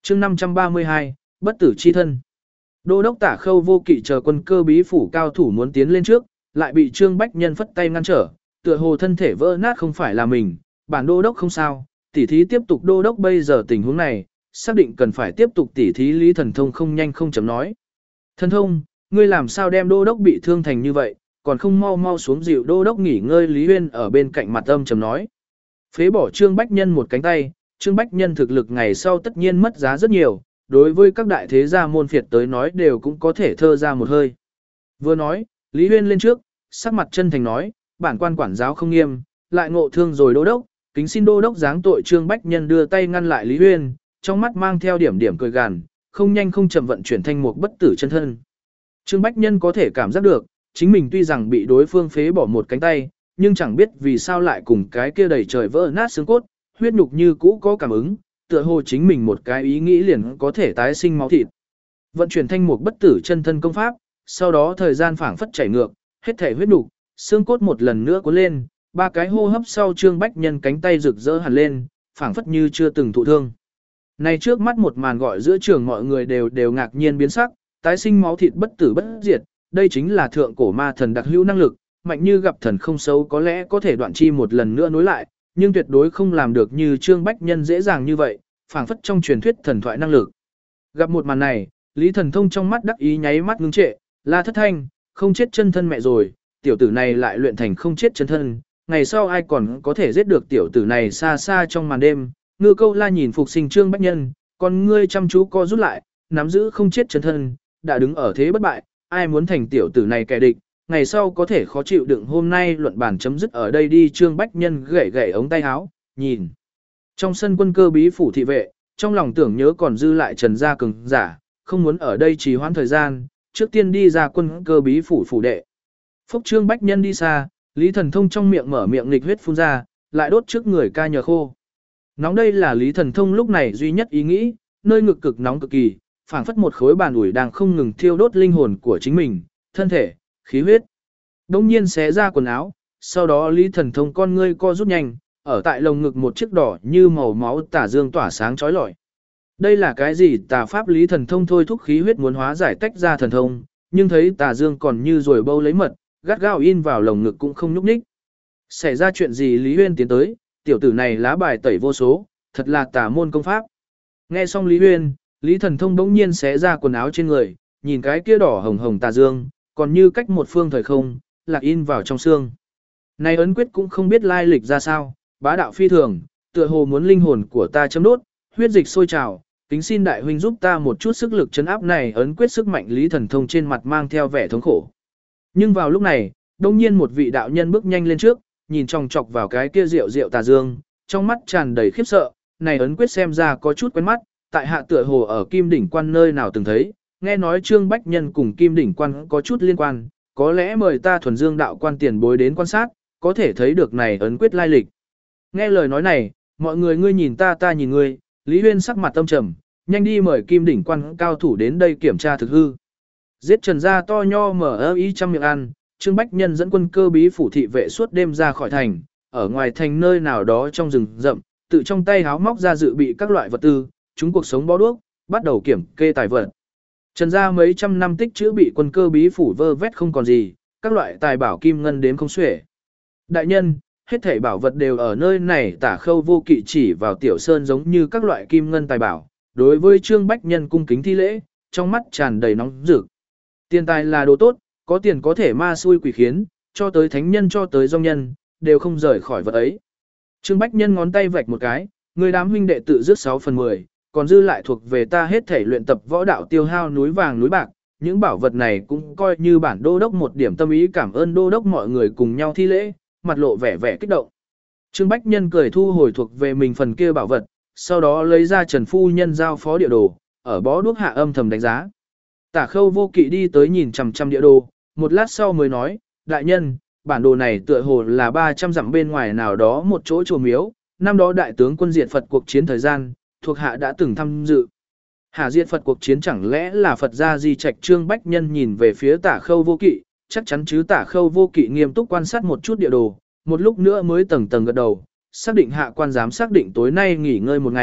chương 532, bất tử chi thân. Đô đốc Tả Khâu Vô Kỵ chờ quân cơ bí phủ cao thủ muốn tiến lên trước, lại bị Trương Bách Nhân phất tay ngăn trở, tựa hồ thân thể vỡ nát không phải là mình, bản đô đốc không sao, tỉ thí tiếp tục. Đô đốc bây giờ tình huống này, xác định cần phải tiếp tục tỉ thí. Lý Thần Thông không nhanh không chậm nói. Thần Thông, ngươi làm sao đem đô đốc bị thương thành như vậy, còn không mau mau xuống dịu đô đốc nghỉ ngơi. Lý Huyên ở bên cạnh mặt âm trầm nói. Phế bỏ Trương Bách Nhân một cánh tay, Trương Bách Nhân thực lực ngày sau tất nhiên mất giá rất nhiều, đối với các đại thế gia môn phiệt tới nói đều cũng có thể thơ ra một hơi. Vừa nói, Lý Huyên lên trước, sắc mặt chân thành nói, bản quan quản giáo không nghiêm, lại ngộ thương rồi đô đốc, kính xin đô đốc giáng tội. Trương Bách Nhân đưa tay ngăn lại Lý Huyên, trong mắt mang theo điểm điểm cười gằn, không nhanh không chậm vận chuyển thanh mục bất tử chân thân. Trương Bách Nhân có thể cảm giác được, chính mình tuy rằng bị đối phương phế bỏ một cánh tay, nhưng chẳng biết vì sao lại cùng cái kia đầy trời vỡ nát xương cốt, huyết nhục như cũ có cảm ứng, tựa hồ chính mình một cái ý nghĩ liền có thể tái sinh máu thịt. Vận chuyển thanh mục bất tử chân thân công pháp, sau đó thời gian phảng phất chảy ngược, hết thể huyết nhục, xương cốt một lần nữa cuốn lên, ba cái hô hấp sau Trương Bách Nhân cánh tay rực rỡ hẳn lên, phảng phất như chưa từng thụ thương. Này trước mắt một màn gọi giữa trường mọi người đều ngạc nhiên biến sắc, tái sinh máu thịt bất tử bất diệt, đây chính là thượng cổ ma thần đặc hữu năng lực, mạnh như gặp thần không xấu có lẽ có thể đoạn chi một lần nữa nối lại, nhưng tuyệt đối không làm được như Trương Bách Nhân dễ dàng như vậy, phảng phất trong truyền thuyết thần thoại năng lực. Gặp một màn này, Lý Thần Thông trong mắt đắc ý nháy mắt ngưng trệ, La Thất Thanh, không chết chân thân mẹ rồi, tiểu tử này lại luyện thành không chết chân thân, ngày sau ai còn có thể giết được tiểu tử này. Xa xa trong màn đêm, Ngư Câu La nhìn phục sinh Trương Bách Nhân, con ngươi chăm chú co rút lại, nắm giữ không chết chân thân, đã đứng ở thế bất bại, ai muốn thành tiểu tử này kẻ địch, ngày sau có thể khó chịu đựng. Hôm nay luận bàn chấm dứt ở đây đi. Trương Bách Nhân gảy gảy ống tay áo, nhìn trong sân quân cơ bí phủ thị vệ, trong lòng tưởng nhớ còn dư lại Trần gia cường giả, không muốn ở đây trì hoãn thời gian, trước tiên đi ra quân cơ bí phủ phủ đệ. Phúc Trương Bách Nhân đi xa, Lý Thần Thông trong miệng mở miệng nghịch huyết phun ra, lại đốt trước người ca nhờ khô. Nóng đây là Lý Thần Thông lúc này duy nhất ý nghĩ, nơi ngực cực nóng cực kỳ, phảng phất một khối bàn ủi đang không ngừng thiêu đốt linh hồn của chính mình, thân thể, khí huyết. Đông nhiên xé ra quần áo, sau đó Lý Thần Thông con ngươi co rút nhanh, ở tại lồng ngực một chiếc đỏ như màu máu tà dương tỏa sáng chói lọi. Đây là cái gì? Tà pháp. Lý Thần Thông thôi thúc khí huyết muốn hóa giải tách ra thần thông, nhưng thấy tà dương còn như rồi bâu lấy mật, gắt gao in vào lồng ngực cũng không nhúc nhích. Xảy ra chuyện gì? Lý Huyên tiến tới, tiểu tử này lá bài tẩy vô số, thật là tà môn công pháp. Nghe xong Lý Huyên, Lý Thần Thông bỗng nhiên xé ra quần áo trên người, nhìn cái kia đỏ hồng hồng tà dương, còn như cách một phương thời không, lạc in vào trong xương. Này ấn quyết cũng không biết lai lịch ra sao, bá đạo phi thường, tựa hồ muốn linh hồn của ta châm đốt, huyết dịch sôi trào, kính xin đại huynh giúp ta một chút sức lực chấn áp này ấn quyết. Sức mạnh Lý Thần Thông trên mặt mang theo vẻ thống khổ. Nhưng vào lúc này, đông nhiên một vị đạo nhân bước nhanh lên trước, nhìn chòng chọc vào cái kia rượu tà dương, trong mắt tràn đầy khiếp sợ, này ấn quyết xem ra có chút quen mắt, tại hạ tựa hồ ở Kim Đỉnh Quan nơi nào từng thấy, nghe nói Trương Bách Nhân cùng Kim Đỉnh Quan có chút liên quan, có lẽ mời ta Thuần Dương đạo quan tiền bối đến quan sát, có thể thấy được này ấn quyết lai lịch. Nghe lời nói này, mọi người ngươi nhìn ta ta nhìn ngươi, Lý Huyên sắc mặt tâm trầm, nhanh đi mời Kim Đỉnh Quan cao thủ đến đây kiểm tra thực hư. Giết Trần gia to nho mở ý trăm miệng ăn, Trương Bách Nhân dẫn quân cơ bí phủ thị vệ suốt đêm ra khỏi thành, ở ngoài thành nơi nào đó trong rừng rậm, tự trong tay háo móc ra dự bị các loại vật tư, chúng cuộc sống bó đuốc, bắt đầu kiểm kê tài vật. Trần gia mấy trăm năm tích chữ bị quân cơ bí phủ vơ vét không còn gì, các loại tài bảo kim ngân đếm không xuể. Đại nhân, hết thảy bảo vật đều ở nơi này. Tả Khâu Vô Kỵ chỉ vào Tiểu Sơn giống như các loại kim ngân tài bảo, đối với Trương Bách Nhân cung kính thi lễ, trong mắt tràn đầy nóng rực. Tiền tài là đồ tốt, có tiền có thể ma xui quỷ khiến, cho tới thánh nhân cho tới dòng nhân, đều không rời khỏi vật ấy. Trương Bách Nhân ngón tay vạch một cái, người đám huynh đệ tự rước 6/10, còn dư lại thuộc về ta hết thể luyện tập võ đạo tiêu hao núi vàng núi bạc. Những bảo vật này cũng coi như bản đô đốc một điểm tâm ý. Cảm ơn đô đốc. Mọi người cùng nhau thi lễ, mặt lộ vẻ vẻ kích động. Trương Bách Nhân cười thu hồi thuộc về mình phần kia bảo vật, sau đó lấy ra Trần phu nhân giao phó địa đồ, ở bó đuốc hạ âm thầm đánh giá. Tả Khâu Vô Kỵ đi tới nhìn chằm chằm địa đồ, một lát sau mới nói, đại nhân, bản đồ này tựa hồ là 300 dặm bên ngoài nào đó một chỗ chùa miếu, năm đó đại tướng quân diệt Phật cuộc chiến thời gian, thuộc hạ đã từng tham dự. Hà diệt Phật cuộc chiến chẳng lẽ là Phật gia di trạch? Trương Bách Nhân nhìn về phía Tả Khâu Vô Kỵ, chắc chắn chứ? Tả Khâu Vô Kỵ nghiêm túc quan sát một chút địa đồ, một lúc nữa mới tầng tầng gật đầu, xác định hạ quan dám xác định tối nay nghỉ ngơi một ngày,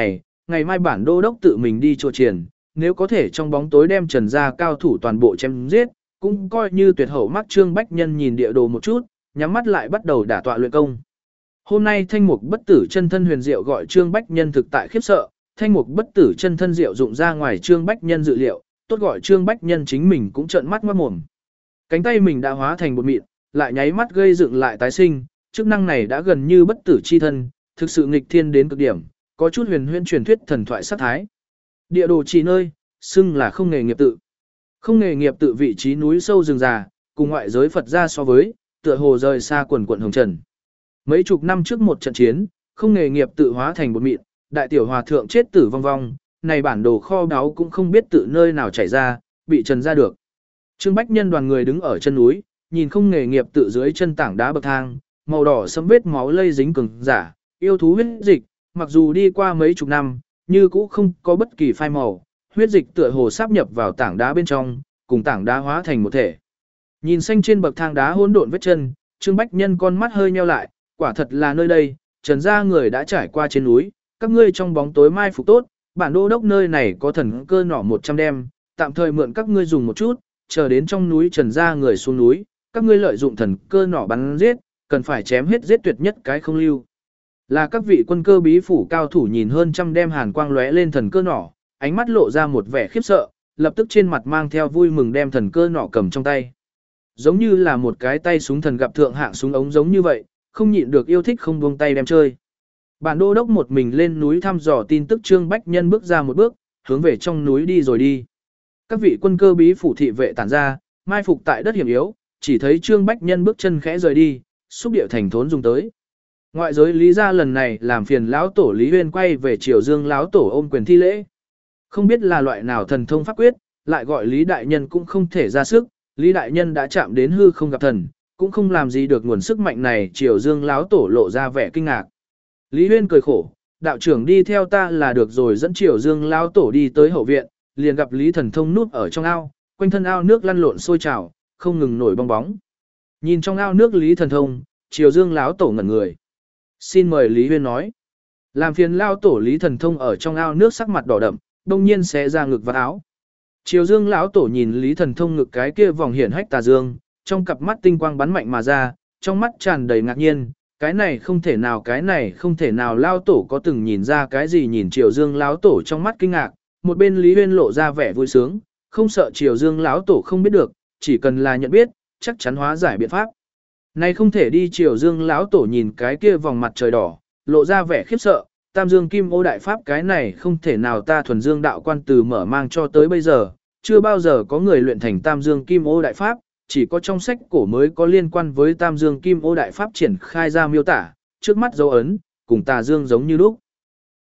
ngày mai bản đô đốc tự mình đi chùa triển, nếu có thể trong bóng tối đem Trần gia cao thủ toàn bộ chém giết, cũng coi như tuyệt hậu. Mắt Trương Bách Nhân nhìn địa đồ một chút, nhắm mắt lại bắt đầu đả tọa luyện công. Hôm nay thanh mục bất tử chân thân huyền diệu gọi Trương Bách Nhân thực tại khiếp sợ, thanh mục bất tử chân thân diệu dụng ra ngoài Trương Bách Nhân dự liệu, tốt gọi Trương Bách Nhân chính mình cũng trợn mắt ngoát mồm. Cánh tay mình đã hóa thành bột mịn, lại nháy mắt gây dựng lại tái sinh, chức năng này đã gần như bất tử chi thân, thực sự nghịch thiên đến cực điểm, có chút huyền huyễn truyền thuyết thần thoại sát thái. Địa đồ chỉ nơi, xưng là không nghề nghiệp tự. Không nghề nghiệp tự vị trí núi sâu rừng già, cùng ngoại giới Phật gia so với, tựa hồ rời xa quần quận hồng trần. Mấy chục năm trước một trận chiến, không nghề nghiệp tự hóa thành bột mịn, đại tiểu hòa thượng chết tử vong vong, này bản đồ kho báu cũng không biết tự nơi nào chảy ra, bị trần ra được. Trương Bách Nhân đoàn người đứng ở chân núi, nhìn không nghề nghiệp tự dưới chân tảng đá bậc thang, màu đỏ sẫm vết máu lây dính cường giả, yêu thú huyết dịch, mặc dù đi qua mấy chục năm, như cũ không có bất kỳ phai màu, huyết dịch tựa hồ sáp nhập vào tảng đá bên trong, cùng tảng đá hóa thành một thể. Nhìn xanh trên bậc thang đá hỗn độn vết chân, Trương Bách Nhân con mắt hơi nheo lại, quả thật là nơi đây, Trần gia người đã trải qua trên núi, các ngươi trong bóng tối mai phục tốt, bản đô đốc nơi này có thần cơ nỏ 100 đem, tạm thời mượn các ngươi dùng một chút, chờ đến trong núi Trần gia người xuống núi, các ngươi lợi dụng thần cơ nỏ bắn giết, cần phải chém hết giết tuyệt nhất cái không lưu. Là các vị quân cơ bí phủ cao thủ nhìn hơn trăm đem hàn quang lóe lên thần cơ nỏ, ánh mắt lộ ra một vẻ khiếp sợ, lập tức trên mặt mang theo vui mừng đem thần cơ nỏ cầm trong tay. Giống như là một cái tay súng thần gặp thượng hạng súng ống giống như vậy, không nhịn được yêu thích không buông tay đem chơi. Bản đô đốc một mình lên núi thăm dò tin tức. Trương Bách Nhân bước ra một bước, hướng về trong núi đi rồi đi. Các vị quân cơ bí phủ thị vệ tản ra, mai phục tại đất hiểm yếu, chỉ thấy Trương Bách Nhân bước chân khẽ rời đi, xúc điệu thành thốn dùng tới. Ngoại giới Lý gia lần này làm phiền lão tổ Lý Huyên quay về Triều Dương lão tổ ôm quyền thi lễ. Không biết là loại nào thần thông pháp quyết, lại gọi Lý đại nhân cũng không thể ra sức, Lý đại nhân đã chạm đến hư không gặp thần, cũng không làm gì được nguồn sức mạnh này. Triều Dương lão tổ lộ ra vẻ kinh ngạc. Lý Huyên cười khổ, đạo trưởng đi theo ta là được rồi, dẫn Triều Dương lão tổ đi tới hậu viện, liền gặp Lý Thần Thông núp ở trong ao, quanh thân ao nước lăn lộn sôi trào, không ngừng nổi bong bóng. Nhìn trong ao nước Lý Thần Thông, Triều Dương lão tổ ngẩn người. Xin mời. Lý Huyên nói. Làm phiền lão tổ. Lý Thần Thông ở trong ao nước sắc mặt đỏ đậm, đông nhiên xé ra ngực và áo. Triều Dương lão tổ nhìn Lý Thần Thông ngực cái kia vòng hiển hách tà dương, trong cặp mắt tinh quang bắn mạnh mà ra, trong mắt tràn đầy ngạc nhiên, cái này không thể nào, cái này không thể nào. Lão tổ có từng nhìn ra cái gì? Nhìn Triều Dương lão tổ trong mắt kinh ngạc, một bên Lý Huyên lộ ra vẻ vui sướng, không sợ Triều Dương lão tổ không biết được, chỉ cần là nhận biết, chắc chắn hóa giải biện pháp. Này không thể đi. Triều Dương lão tổ nhìn cái kia vòng mặt trời đỏ, lộ ra vẻ khiếp sợ, Tam Dương Kim Ô đại pháp, cái này không thể nào. Ta thuần dương đạo quan từ mở mang cho tới bây giờ, chưa bao giờ có người luyện thành Tam Dương Kim Ô đại pháp, chỉ có trong sách cổ mới có liên quan với Tam Dương Kim Ô đại pháp triển khai ra miêu tả, trước mắt dấu ấn, cùng tà dương giống như lúc.